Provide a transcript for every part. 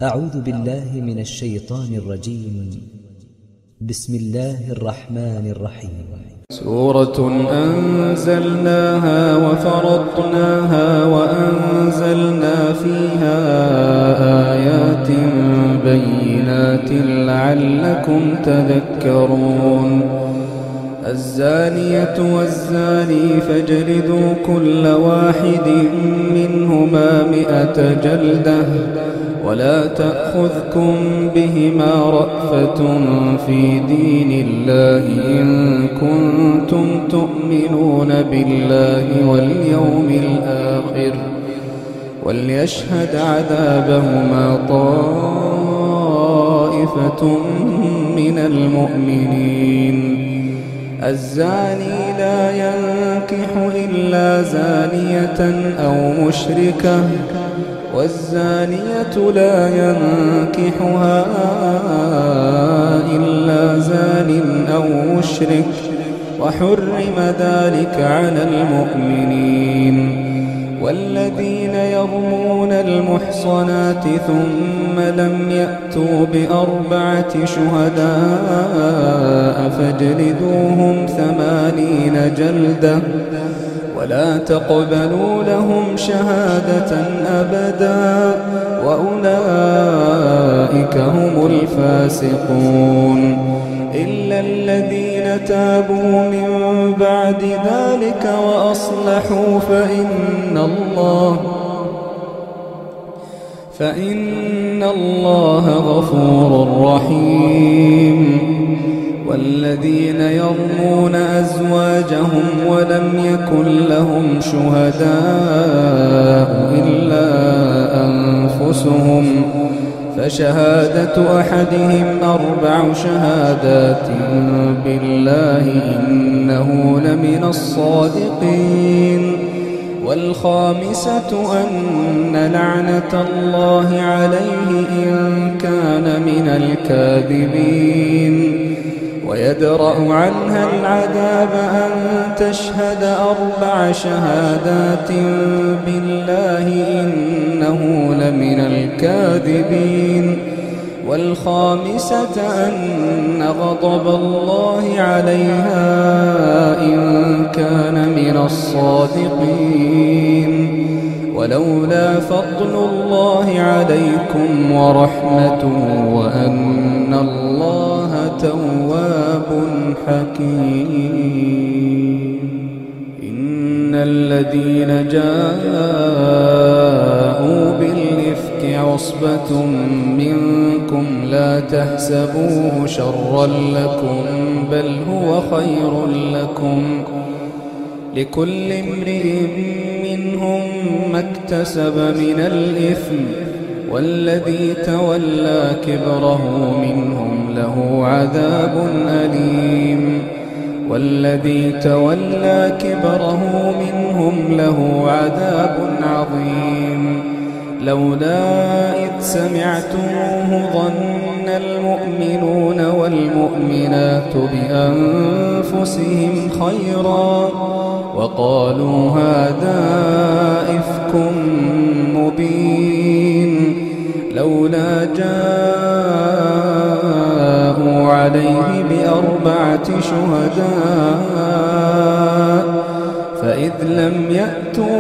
أعوذ بالله من الشيطان الرجيم. بسم الله الرحمن الرحيم. سورة أنزلناها وفرضناها وأنزلنا فيها آيات بينات لعلكم تذكرون. الزانية والزاني فاجلدوا كل واحد منهما 100 جلدة ولا تأخذكم بهما رأفة في دين الله إن كنتم تؤمنون بالله واليوم الآخر وليشهد عذابهما طائفة من المؤمنين. الزاني لا ينكح إلا زانية أو مشركة والزانية لا ينكحها إلا زان أو مشرك وحرم ذلك على المؤمنين. والذين يرمون المحصنات ثم لم يأتوا ب4 شهداء فاجلدوهم 80 جلدة ولا تقبلوا لهم شهادة أبدا وأولئك هم الفاسقون. إلا الذين تابوا من بعد ذلك وأصلحوا فإن الله غفور رحيم. والذين يرمون أزواجهم ولم يكن لهم شهداء إلا أنفسهم فشهادة أحدهم 4 شهادات بالله إنه لمن الصادقين. والخامسة أن لعنة الله عليه إن كان من الكاذبين. ويدرأ عنها العذاب أن تشهد 4 شهادات بالله إنه لمن الكاذبين. والخامسة أن غضب الله عليها إن كان من الصادقين. ولولا فضل الله عليكم ورحمته وأن الله تواب حكيم. إن الذين جاءوا بالإفك عصبة منكم لا تحسبوه شرا لكم بل هو خير لكم. لكل امرئ منهم ما اكتسب من الإثم والذي تولى كبره منهم له عذاب أليم. والذي تولى كبره منهم له عذاب عظيم. لولا إذ سمعتموه ظن المؤمنون والمؤمنات بأنفسهم خيرا وقالوا هذا إفك مبين. لولا جاءوا عليه ب4 شهداء فإذ لم يأتوا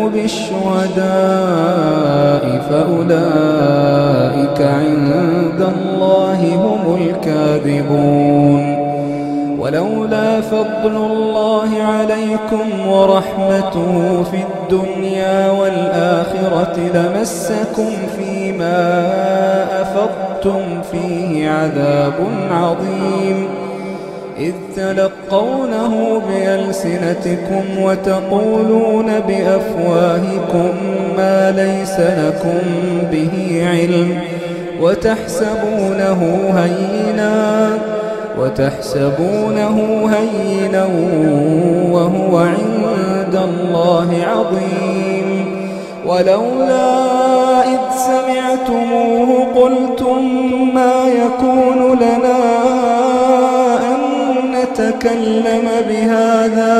بالشهداء فأولئك عند الله هم الكاذبون. ولولا فضل الله عليكم ورحمته في الدنيا والآخرة لمسكم فيما أفضتم فيه عذاب عظيم. إذ تلقونه بألسنتكم وتقولون بأفواهكم ما ليس لكم به علم وتحسبونه هينا وهو عند الله عظيم. ولولا إذ سمعتموه قلتم ما يكون لنا أن نتكلم بهذا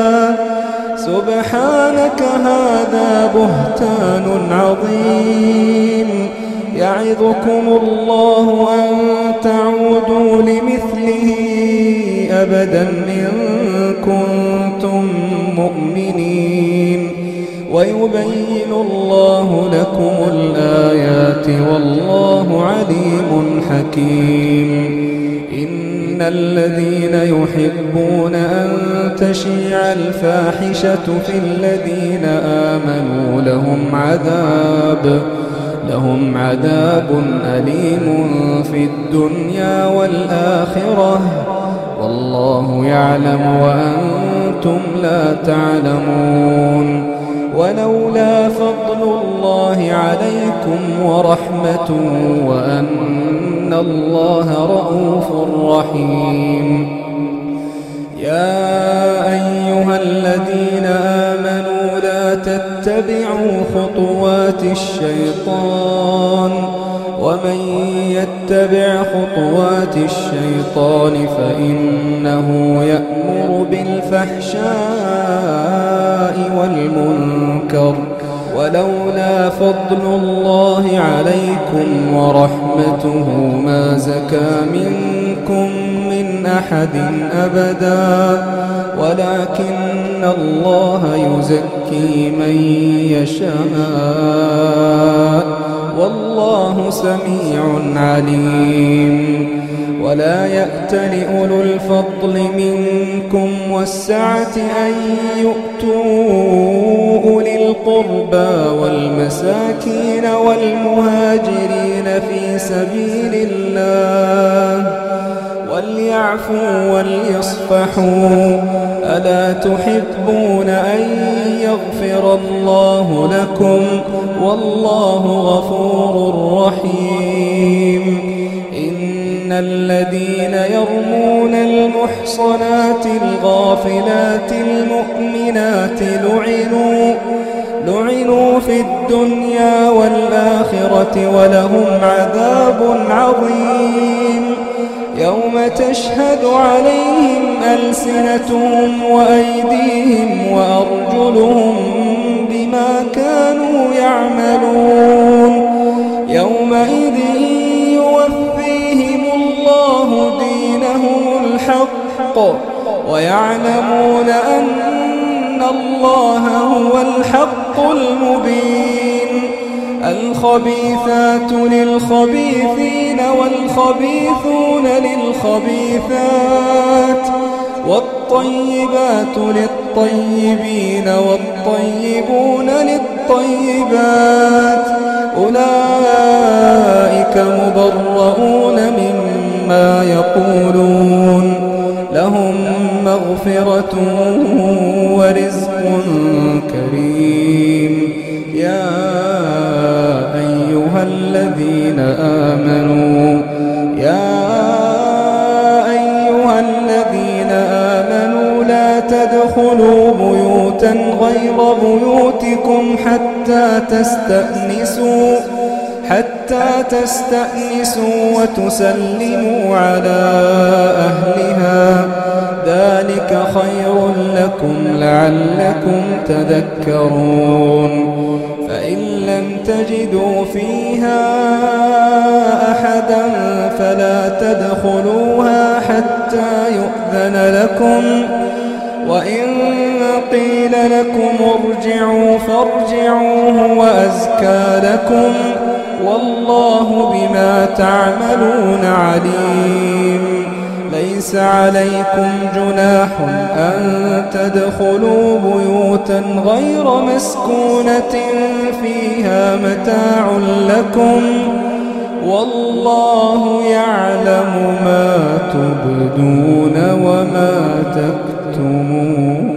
سبحانك هذا بهتان عظيم. يعظكم الله أن تعودوا لمثله أبدا إن كنتم مؤمنين ويبين الله لكم الآيات والله عليم حكيم. إن الذين يحبون أن تشيع الفاحشة في الذين آمنوا لهم عذاب أليم في الدنيا والآخرة والله يعلم وأنتم لا تعلمون. ولولا فضل الله عليكم ورحمته وأن الله رءوف رحيم. يا أيها الذين آمنوا لا تتبعوا خطوات الشيطان ومن يتبع خطوات الشيطان فإنه يأمر بالفحشاء والمنكر ولولا فضل الله عليكم ورحمته ما زكى منكم من أحد أبدا ولكن الله يزكي من يشاء والله سميع عليم. ولا يأتل أولو الفضل منكم والسعة أن يؤتوا أولي القربى والمساكين والمهاجرين في سبيل الله وليعفوا وليصفحوا ألا تحبون أن يغفر الله لكم والله غفور رحيم. إن الذين يرمون المحصنات الغافلات المؤمنات لعنوا في الدنيا والآخرة ولهم عذاب عظيم. يوم تشهد عليهم ألسنتهم وأيديهم وأرجلهم بما كانوا يعملون يومئذ يوفيهم الله دينهم الحق ويعلمون أن الله هو الحق المبين. الخبيثات للخبيثين والخبيثون للخبيثات والطيبات للطيبين والطيبون للطيبات أولئك مبرؤون مما يقولون لهم مغفرة ورزق كريم. يا أيها الذين آمنوا لا تدخلوا بيوتا غير بيوتكم حتى تستأنسوا وتسلموا على أهلها ذلك خير لكم لعلكم تذكرون. فإن لم تجدوا فيها أحدا فلا تدخلوها حتى يؤذن لكم وإن قيل لكم ارجعوا فارجعوا هو أزكى لكم والله بما تعملون عليم. ليس عليكم جناح أن تدخلوا بيوتا غير مسكونة فيها متاع لكم والله يعلم ما تبدون وما تكتمون.